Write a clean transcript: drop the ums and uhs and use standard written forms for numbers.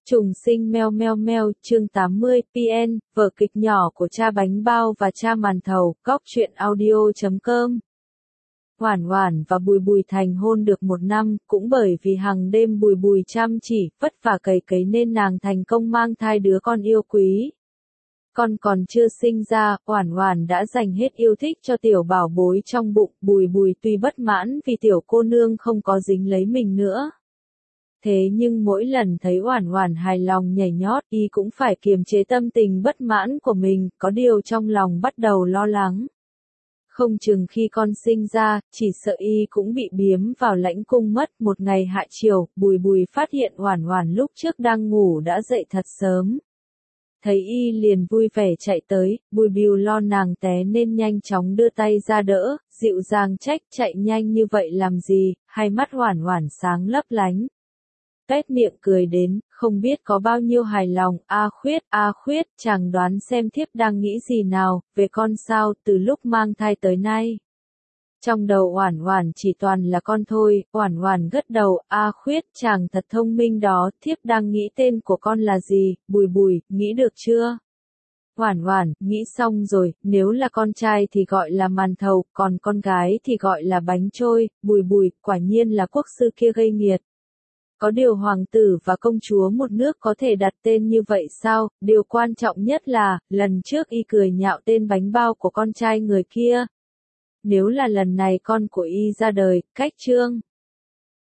Trùng sinh meo meo meo, chương 80, PN, vở kịch nhỏ của cha bánh bao và cha màn thầu, góc truyện audio.com. Hoản Hoản và Bùi Bùi thành hôn được 1 năm, cũng bởi vì hàng đêm Bùi Bùi chăm chỉ, vất vả cày cấy nên nàng thành công mang thai đứa con yêu quý. Con còn chưa sinh ra, Hoản Hoản đã dành hết yêu thích cho tiểu bảo bối trong bụng. Bùi Bùi tuy bất mãn vì tiểu cô nương không có dính lấy mình nữa. Thế nhưng mỗi lần thấy Hoản Hoản hài lòng nhảy nhót, y cũng phải kiềm chế tâm tình bất mãn của mình, có điều trong lòng bắt đầu lo lắng. Không chừng khi con sinh ra, chỉ sợ y cũng bị biếm vào lãnh cung mất. Một ngày hạ chiều, Bùi Bùi phát hiện Hoản Hoản lúc trước đang ngủ đã dậy thật sớm. Thấy y liền vui vẻ chạy tới, Bùi Bùi lo nàng té nên nhanh chóng đưa tay ra đỡ, dịu dàng trách chạy nhanh như vậy làm gì, hai mắt Hoản Hoản sáng lấp lánh. Tuét miệng cười đến, không biết có bao nhiêu hài lòng. A Khuyết, chàng đoán xem thiếp đang nghĩ gì nào, về con sao, từ lúc mang thai tới nay. Trong đầu Hoản Hoản chỉ toàn là con thôi. Hoản Hoản gật đầu, A Khuyết, chàng thật thông minh đó, thiếp đang nghĩ tên của con là gì. Bùi Bùi, nghĩ được chưa? Hoản Hoản, nghĩ xong rồi, nếu là con trai thì gọi là màn thầu, còn con gái thì gọi là bánh trôi. Bùi Bùi, quả nhiên là quốc sư kia gây nghiệt. Có điều hoàng tử và công chúa một nước có thể đặt tên như vậy sao? Điều quan trọng nhất là, lần trước y cười nhạo tên bánh bao của con trai người kia. Nếu là lần này con của y ra đời, cách trương